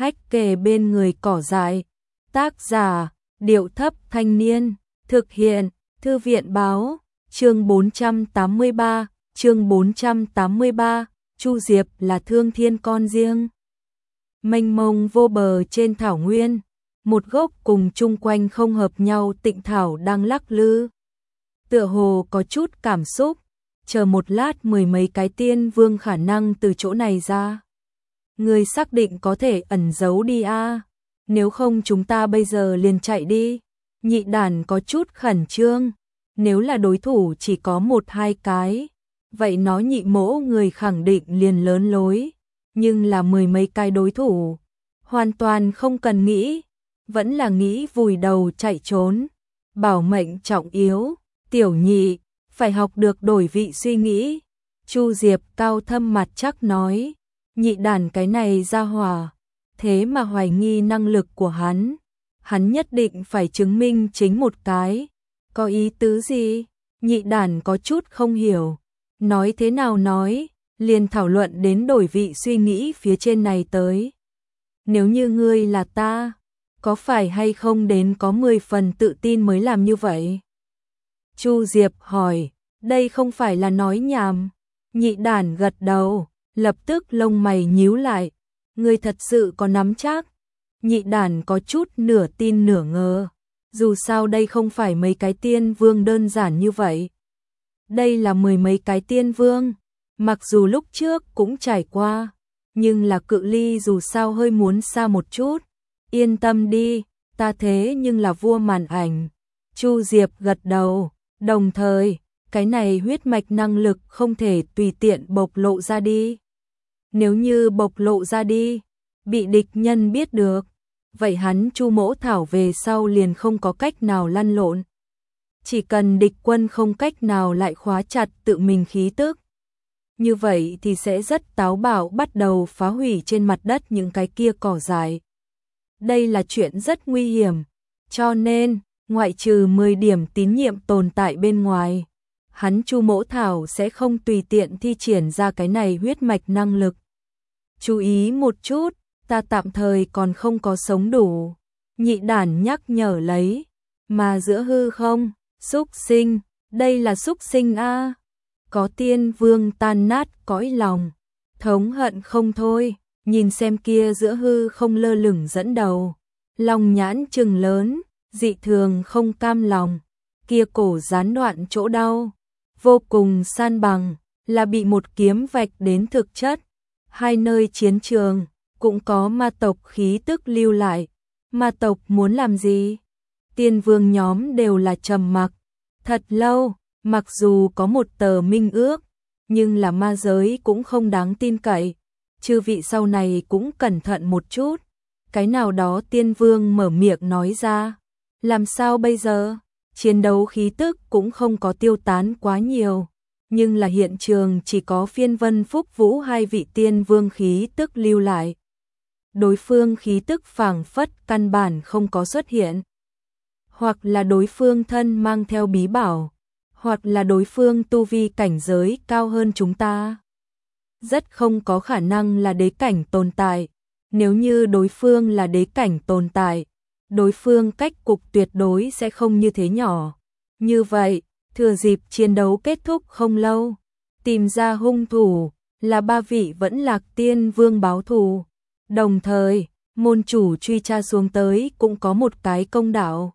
hách kề bên người cỏ dại. Tác giả, Điệu Thấp Thanh Niên, thực hiện, Thư viện Báo, chương 483, Chu Diệp là Thương Thiên con riêng. Mênh mông vô bờ trên thảo nguyên, một gốc cùng chung quanh không hợp nhau tịnh thảo đang lắc lư. Tựa hồ có chút cảm xúc, chờ một lát mười mấy cái tiên vương khả năng từ chỗ này ra. Người xác định có thể ẩn giấu đi a, nếu không chúng ta bây giờ liền chạy đi. Nhị đàn có chút khẩn trương, nếu là đối thủ chỉ có một hai cái, vậy nó nhị mỗ người khẳng định liền lớn lối, nhưng là mười mấy cái đối thủ, hoàn toàn không cần nghĩ, vẫn là nghĩ vùi đầu chạy trốn. Bảo mệnh trọng yếu, tiểu nhị, phải học được đổi vị suy nghĩ. Chu Diệp cao thâm mặt chắc nói, nhị đàn cái này ra hỏa, thế mà hoài nghi năng lực của hắn nhất định phải chứng minh chính một cái. Có ý tứ gì? Nhị đàn có chút không hiểu. Nói thế nào nói, liền thảo luận đến đổi vị suy nghĩ phía trên này tới. Nếu như ngươi là ta, có phải hay không đến có 10 phần tự tin mới làm như vậy? Chu Diệp hỏi, đây không phải là nói nhảm. Nhị đàn gật đầu, lập tức lông mày nhíu lại. Ngươi thật sự có nắm chắc? Nhị đàn có chút nửa tin nửa ngờ. Dù sao đây không phải mấy cái tiên vương đơn giản như vậy. Đây là mười mấy cái tiên vương, mặc dù lúc trước cũng trải qua, nhưng là cự ly dù sao hơi muốn xa một chút. Yên tâm đi, ta thế nhưng là vua màn ảnh. Chu Diệp gật đầu, đồng thời, cái này huyết mạch năng lực không thể tùy tiện bộc lộ ra đi. Nếu như bộc lộ ra đi, bị địch nhân biết được, vậy hắn Chu Mỗ Thảo về sau liền không có cách nào lăn lộn. Chỉ cần địch quân không cách nào lại khóa chặt tự mình khí tức, như vậy thì sẽ rất táo bạo bắt đầu phá hủy trên mặt đất những cái kia cỏ dại. Đây là chuyện rất nguy hiểm, cho nên, ngoại trừ 10 điểm tín nhiệm tồn tại bên ngoài, hắn Chu Mỗ Thảo sẽ không tùy tiện thi triển ra cái này huyết mạch năng lực. Chú ý một chút, ta tạm thời còn không có sống đủ. Nhị đàn nhắc nhở lấy, mà giữa hư không, xúc sinh, đây là xúc sinh a. Có tiên vương tan nát cõi lòng, thống hận không thôi, nhìn xem kia giữa hư không lơ lửng dẫn đầu, lòng nhãn trừng lớn, dị thường không cam lòng, kia cổ gián đoạn chỗ đau, vô cùng san bằng, là bị một kiếm vạch đến thực chất. Hai nơi chiến trường, cũng có ma tộc khí tức lưu lại. Ma tộc muốn làm gì? Tiên vương nhóm đều là trầm mặc. Thật lâu, mặc dù có một tờ minh ước, nhưng là ma giới cũng không đáng tin cậy. Chư vị sau này cũng cẩn thận một chút. Cái nào đó tiên vương mở miệng nói ra. Làm sao bây giờ? Chiến đấu khí tức cũng không có tiêu tán quá nhiều. Nhưng là hiện trường chỉ có Phiên Vân Phúc Vũ hai vị tiên vương khí tức lưu lại. Đối phương khí tức phảng phất căn bản không có xuất hiện. Hoặc là đối phương thân mang theo bí bảo, hoặc là đối phương tu vi cảnh giới cao hơn chúng ta. Rất không có khả năng là đế cảnh tồn tại. Nếu như đối phương là đế cảnh tồn tại, đối phương cách cục tuyệt đối sẽ không như thế nhỏ. Như vậy, thừa dịp chiến đấu kết thúc không lâu, tìm ra hung thủ, là ba vị vẫn lạc tiên vương báo thù. Đồng thời, môn chủ truy tra xuống tới cũng có một cái công đạo.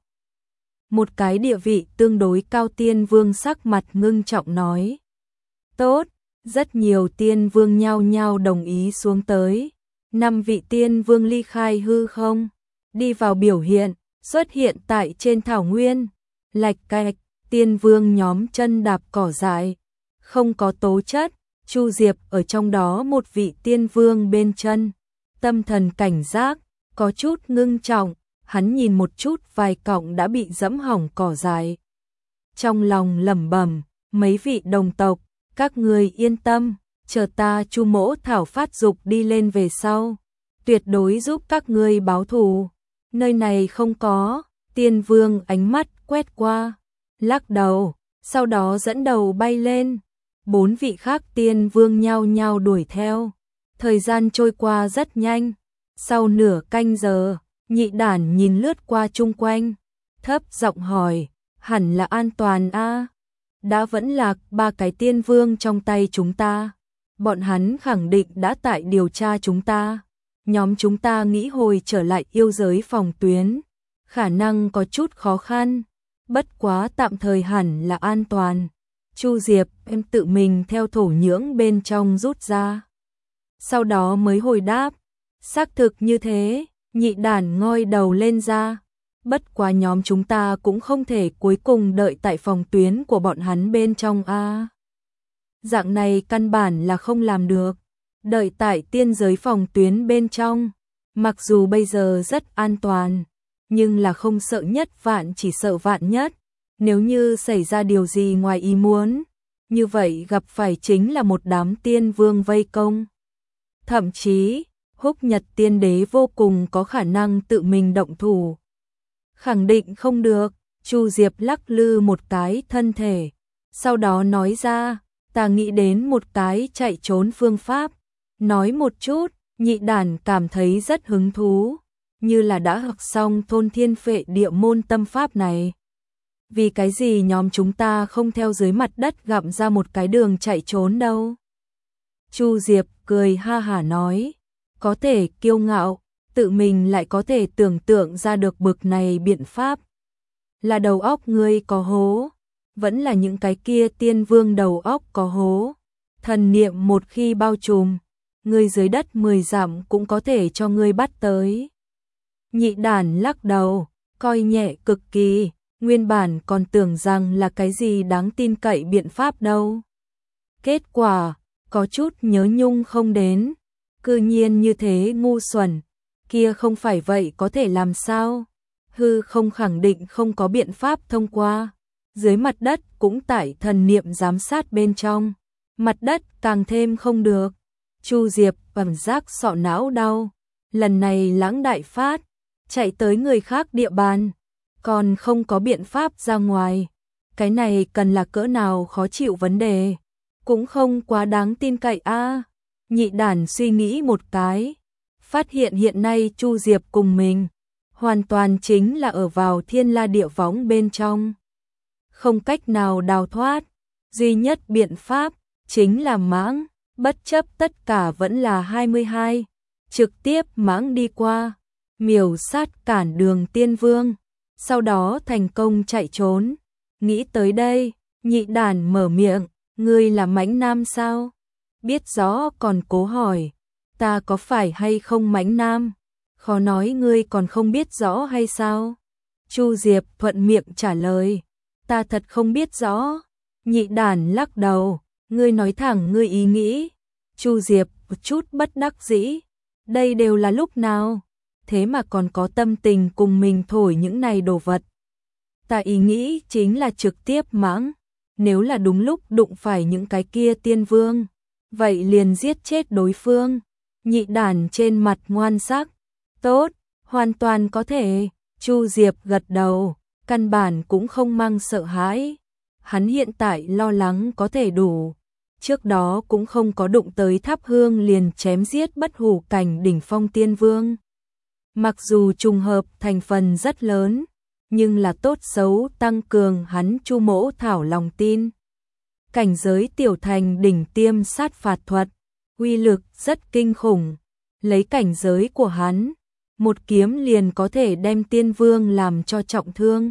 Một cái địa vị tương đối cao tiên vương sắc mặt ngưng trọng nói. Tốt, rất nhiều tiên vương nhao nhao đồng ý xuống tới. 5 vị tiên vương ly khai hư không, đi vào biểu hiện, xuất hiện tại trên thảo nguyên. Lạch cạch, tiên vương nhóm chân đạp cỏ dại, không có tố chất. Chu Diệp ở trong đó một vị tiên vương bên chân, tâm thần cảnh giác, có chút ngưng trọng, hắn nhìn một chút vài cọng đã bị dẫm hỏng cỏ dại. Trong lòng lẩm bẩm, mấy vị đồng tộc, các người yên tâm, chờ ta Chu Mỗ Thảo phát dục đi lên về sau, tuyệt đối giúp các ngươi báo thù. Nơi này không có. Tiên vương ánh mắt quét qua, lắc đầu, sau đó dẫn đầu bay lên. 4 vị khác tiên vương nhao nhao đuổi theo. Thời gian trôi qua rất nhanh, Sau nửa canh giờ, Nhị Đản nhìn lướt qua chung quanh, thấp giọng hỏi, hẳn là an toàn a. Đã vẫn lạc 3 cái tiên vương trong tay chúng ta. Bọn hắn khẳng định đã tại điều tra chúng ta. Nhóm chúng ta nghĩ hồi trở lại yêu giới phòng tuyến, khả năng có chút khó khăn, bất quá tạm thời hẳn là an toàn. Chu Diệp em tự mình theo thổ nhưỡng bên trong rút ra. Sau đó mới hồi đáp, xác thực như thế. Nhị Đản ngoi đầu lên ra. Bất quá nhóm chúng ta cũng không thể cuối cùng đợi tại phòng tuyến của bọn hắn bên trong a. Dạng này căn bản là không làm được. Đợi tại tiên giới phòng tuyến bên trong, mặc dù bây giờ rất an toàn, nhưng là không sợ nhất vạn chỉ sợ vạn nhất. Nếu như xảy ra điều gì ngoài ý muốn, như vậy gặp phải chính là một đám tiên vương vây công. Thậm chí, Húc Nhật Tiên Đế vô cùng có khả năng tự mình động thủ. Khẳng định không được. Chu Diệp lắc lư một cái thân thể, sau đó nói ra, ta nghĩ đến một cái chạy trốn phương pháp. Nói một chút. Nhị Đản cảm thấy rất hứng thú, như là đã học xong thôn thiên phệ địa môn tâm pháp này. Vì cái gì nhóm chúng ta không theo dưới mặt đất gặm ra một cái đường chạy trốn đâu? Chu Diệp cười ha hả nói, có thể kiêu ngạo, tự mình lại có thể tưởng tượng ra được bực này biện pháp. Là đầu óc ngươi có hố, vẫn là những cái kia tiên vương đầu óc có hố. Thần niệm một khi bao trùm, ngươi dưới đất 10 dặm cũng có thể cho ngươi bắt tới. Nhị Đản lắc đầu, coi nhẹ cực kỳ, nguyên bản còn tưởng rằng là cái gì đáng tin cậy biện pháp đâu. Kết quả, có chút nhớ nhung không đến, cư nhiên như thế ngu xuẩn, kia không phải vậy có thể làm sao? Hư không khẳng định không có biện pháp thông qua, dưới mặt đất cũng tải thần niệm giám sát bên trong, mặt đất càng thêm không được. Chu Diệp cảm giác sọ não đau, lần này lãng đại phát, chạy tới người khác địa bàn, còn không có biện pháp ra ngoài. Cái này cần là cỡ nào khó chịu vấn đề, cũng không quá đáng tin cậy a. Nhị Đản suy nghĩ một cái, phát hiện hiện nay Chu Diệp cùng mình hoàn toàn chính là ở vào thiên la địa võng bên trong, không cách nào đào thoát. Duy nhất biện pháp chính là mãng, bất chấp tất cả vẫn là 22, trực tiếp mãng đi qua, miểu sát cản đường tiên vương, sau đó thành công chạy trốn. Nghĩ tới đây, Nhị Đản mở miệng, ngươi là mãnh nam sao? Biết rõ còn cố hỏi, ta có phải hay không mãnh nam? Khó nói ngươi còn không biết rõ hay sao? Chu Diệp thuận miệng trả lời, ta thật không biết rõ. Nhị Đản lắc đầu, ngươi nói thẳng ngươi ý nghĩ. Chu Diệp một chút bất đắc dĩ, đây đều là lúc nào, thế mà còn có tâm tình cùng mình thổi những này đồ vật. Ta ý nghĩ chính là trực tiếp mãng, nếu là đúng lúc đụng phải những cái kia tiên vương, vậy liền giết chết đối phương. Nhị Đản trên mặt ngoan sắc, tốt, hoàn toàn có thể. Chu Diệp gật đầu, căn bản cũng không mang sợ hãi, hắn hiện tại lo lắng có thể đủ. Trước đó cũng không có đụng tới thắp hương liền chém giết bất hủ cảnh đỉnh phong tiên vương. Mặc dù trùng hợp thành phần rất lớn, nhưng là tốt xấu tăng cường hắn Chu Mỗ Thảo lòng tin. Cảnh giới tiểu thành đỉnh tiêm sát phạt thuật, uy lực rất kinh khủng. Lấy cảnh giới của hắn, một kiếm liền có thể đem tiên vương làm cho trọng thương.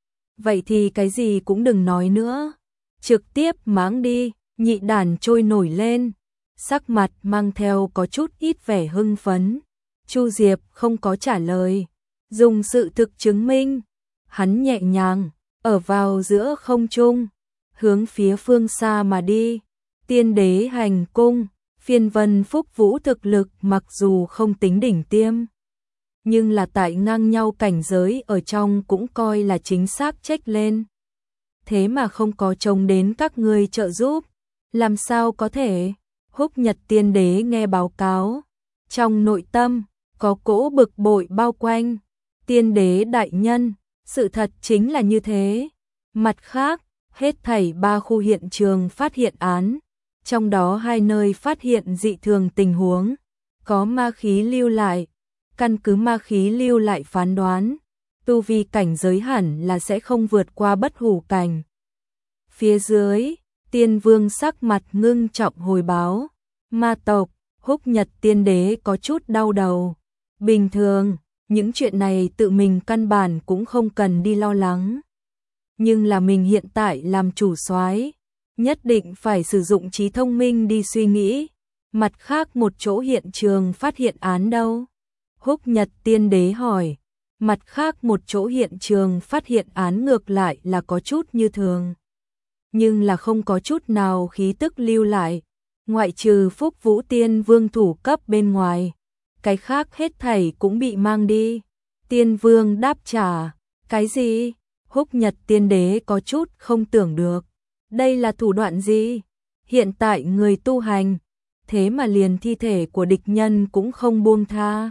Vậy thì cái gì cũng đừng nói nữa, trực tiếp mãng đi. Nhị Đản trôi nổi lên, sắc mặt mang theo có chút ít vẻ hưng phấn. Chu Diệp không có trả lời, dùng sự thực chứng minh. Hắn nhẹ nhàng ở vào giữa không trung, hướng phía phương xa mà đi. Tiên đế hành cung, Phiên Vân Phúc Vũ thực lực mặc dù không tính đỉnh tiêm, nhưng là tại ngang nhau cảnh giới ở trong cũng coi là chính xác trách lên. Thế mà không có trông đến các ngươi trợ giúp, làm sao có thể? Húc Nhật Tiên Đế nghe báo cáo, trong nội tâm có cỗ bực bội bao quanh. Tiên đế đại nhân, sự thật chính là như thế. Mặt khác, hết thảy 3 khu hiện trường phát hiện án, trong đó 2 nơi phát hiện dị thường tình huống, có ma khí lưu lại, căn cứ ma khí lưu lại phán đoán, tu vi cảnh giới hẳn là sẽ không vượt qua bất hủ cảnh. Phía dưới, Tiên Vương sắc mặt ngưng trọng hồi báo, ma tộc, Húc Nhật Tiên Đế có chút đau đầu. Bình thường, những chuyện này tự mình căn bản cũng không cần đi lo lắng. Nhưng là mình hiện tại làm chủ soái, nhất định phải sử dụng trí thông minh đi suy nghĩ. Mặt khác một chỗ hiện trường phát hiện án đâu? Húc Nhật Tiên Đế hỏi. Mặt khác một chỗ hiện trường phát hiện án ngược lại là có chút như thường. Nhưng là không có chút nào khí tức lưu lại. Ngoại trừ Phúc Vũ Tiên Vương thủ cấp bên ngoài. Cái khác hết thảy cũng bị mang đi. Tiên Vương đáp trả. Cái gì? Húc Nhật Tiên Đế có chút không tưởng được. Đây là thủ đoạn gì? Hiện tại người tu hành, thế mà liền thi thể của địch nhân cũng không buông tha.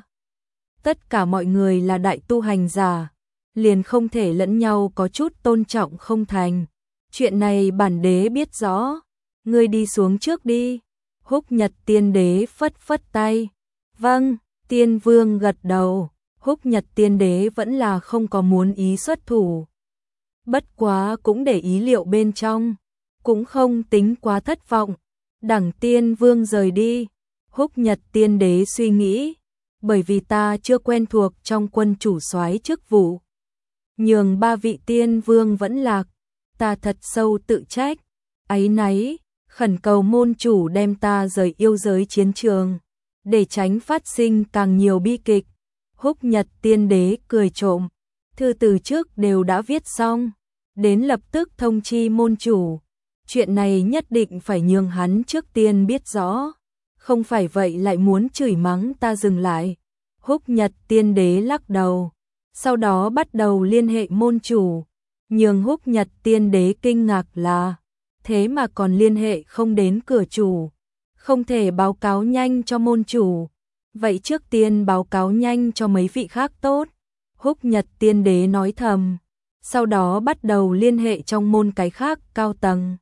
Tất cả mọi người là đại tu hành giả, liền không thể lẫn nhau có chút tôn trọng không thành. Chuyện này bản đế biết rõ, ngươi đi xuống trước đi. Húc Nhật Tiên Đế phất phất tay. Vâng, Tiên Vương gật đầu. Húc Nhật Tiên Đế vẫn là không có muốn ý xuất thủ. Bất quá cũng để ý liệu bên trong, cũng không tính quá thất vọng. Đẳng Tiên Vương rời đi, Húc Nhật Tiên Đế suy nghĩ, bởi vì ta chưa quen thuộc trong quân chủ soái chức vụ. Nhường ba vị Tiên Vương vẫn lạc, ta thật sâu tự trách, áy náy, khẩn cầu môn chủ đem ta rời yêu giới chiến trường, để tránh phát sinh càng nhiều bi kịch. Húc Nhật Tiên Đế cười trộm, thư từ trước đều đã viết xong, đến lập tức thông chi môn chủ. Chuyện này nhất định phải nhường hắn trước tiên biết rõ, không phải vậy lại muốn chửi mắng ta dừng lại. Húc Nhật Tiên Đế lắc đầu, sau đó bắt đầu liên hệ môn chủ, nhường Húc Nhật Tiên Đế kinh ngạc là, thế mà còn liên hệ không đến cửa chủ, không thể báo cáo nhanh cho môn chủ, vậy trước tiên báo cáo nhanh cho mấy vị khác tốt. Húc Nhật Tiên Đế nói thầm, sau đó bắt đầu liên hệ trong môn cái khác cao tầng.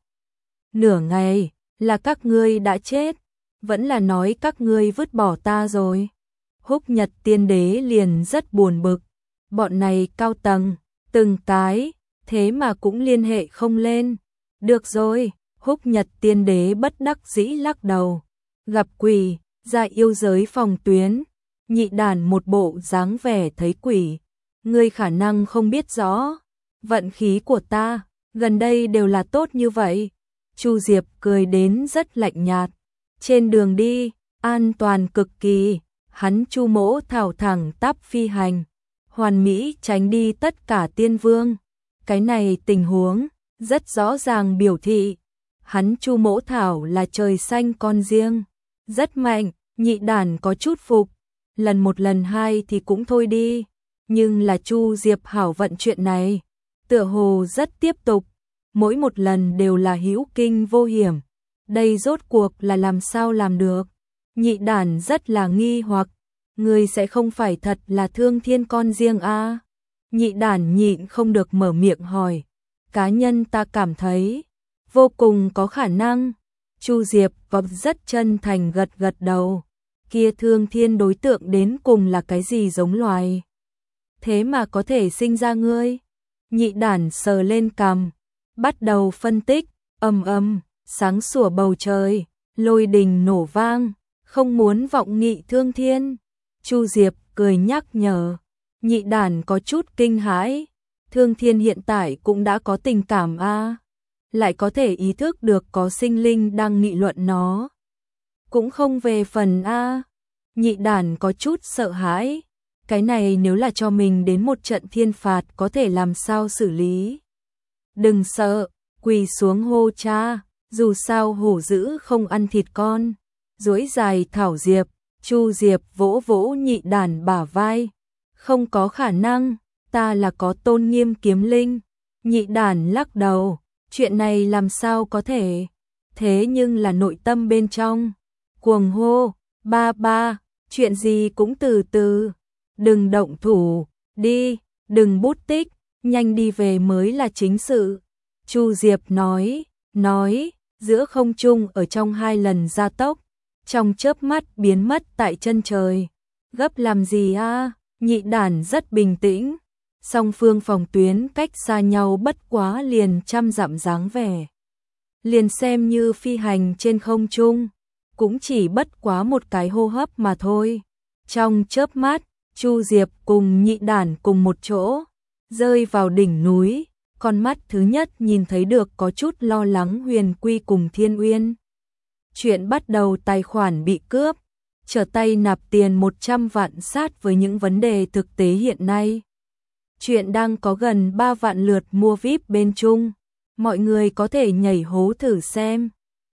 Nửa ngày, là các ngươi đã chết, vẫn là nói các ngươi vứt bỏ ta rồi. Húc Nhật Tiên Đế liền rất buồn bực, bọn này cao tầng, từng cái, thế mà cũng liên hệ không lên. Được rồi, Húc Nhật Tiên Đế bất đắc dĩ lắc đầu, gặp quỷ, ra yêu giới phòng tuyến, nhị đàn một bộ dáng vẻ thấy quỷ. Ngươi khả năng không biết rõ, vận khí của ta, gần đây đều là tốt như vậy. Chu Diệp cười đến rất lạnh nhạt. Trên đường đi, an toàn cực kỳ, hắn Chu Mỗ thảo thẳng tắp phi hành, hoàn mỹ tránh đi tất cả tiên vương. Cái này tình huống, rất rõ ràng biểu thị, hắn Chu Mỗ thảo là trời xanh con riêng, rất mạnh, nhị đàn có chút phục, lần một lần hai thì cũng thôi đi, nhưng là Chu Diệp hảo vận chuyện này, tựa hồ rất tiếp tục. Mỗi một lần đều là hữu kinh vô hiểm. Đây rốt cuộc là làm sao làm được? Nhị đàn rất là nghi hoặc, người sẽ không phải thật là Thương Thiên con riêng a? Nhị đàn nhịn không được mở miệng hỏi. Cá nhân ta cảm thấy vô cùng có khả năng. Chu Diệp vấp rất chân thành gật gật đầu. Kia Thương Thiên đối tượng đến cùng là cái gì giống loài? Thế mà có thể sinh ra ngươi? Nhị đàn sờ lên cằm, bắt đầu phân tích, sáng sủa bầu trời, lôi đình nổ vang, không muốn vọng nghị Thương Thiên. Chu Diệp cười nhắc nhở, nhị đàn có chút kinh hãi, Thương Thiên hiện tại cũng đã có tình cảm a, lại có thể ý thức được có sinh linh đang nghị luận nó. Cũng không về phần a. Nhị đàn có chút sợ hãi, cái này nếu là cho mình đến một trận thiên phạt có thể làm sao xử lý. Đừng sợ, quỳ xuống hô cha, dù sao hổ dữ không ăn thịt con. Duỗi dài thảo diệp, Chu Diệp vỗ vỗ nhị đàn bả vai. Không có khả năng, ta là có tôn nghiêm kiếm linh. Nhị đàn lắc đầu, chuyện này làm sao có thể. Thế nhưng là nội tâm bên trong. Cuồng hô, ba ba, chuyện gì cũng từ từ. Đừng động thủ, đi, đừng bút tích, nhanh đi về mới là chính sự. Chu Diệp nói, giữa không trung ở trong 2 lần gia tốc, trong chớp mắt biến mất tại chân trời. Gấp làm gì a? Nhị đản rất bình tĩnh. Song phương phòng tuyến cách xa nhau bất quá liền 100 dặm dáng vẻ. Liền xem như phi hành trên không trung, cũng chỉ bất quá một cái hô hấp mà thôi. Trong chớp mắt, Chu Diệp cùng nhị đản cùng một chỗ, rơi vào đỉnh núi, con mắt thứ nhất nhìn thấy được có chút lo lắng Huyền Quy cùng Thiên Uyên. Chuyện bắt đầu tài khoản bị cướp, trở tay nạp tiền 100 vạn sát với những vấn đề thực tế hiện nay. Chuyện đang có gần 3 vạn lượt mua VIP bên Trung, mọi người có thể nhảy hố thử xem.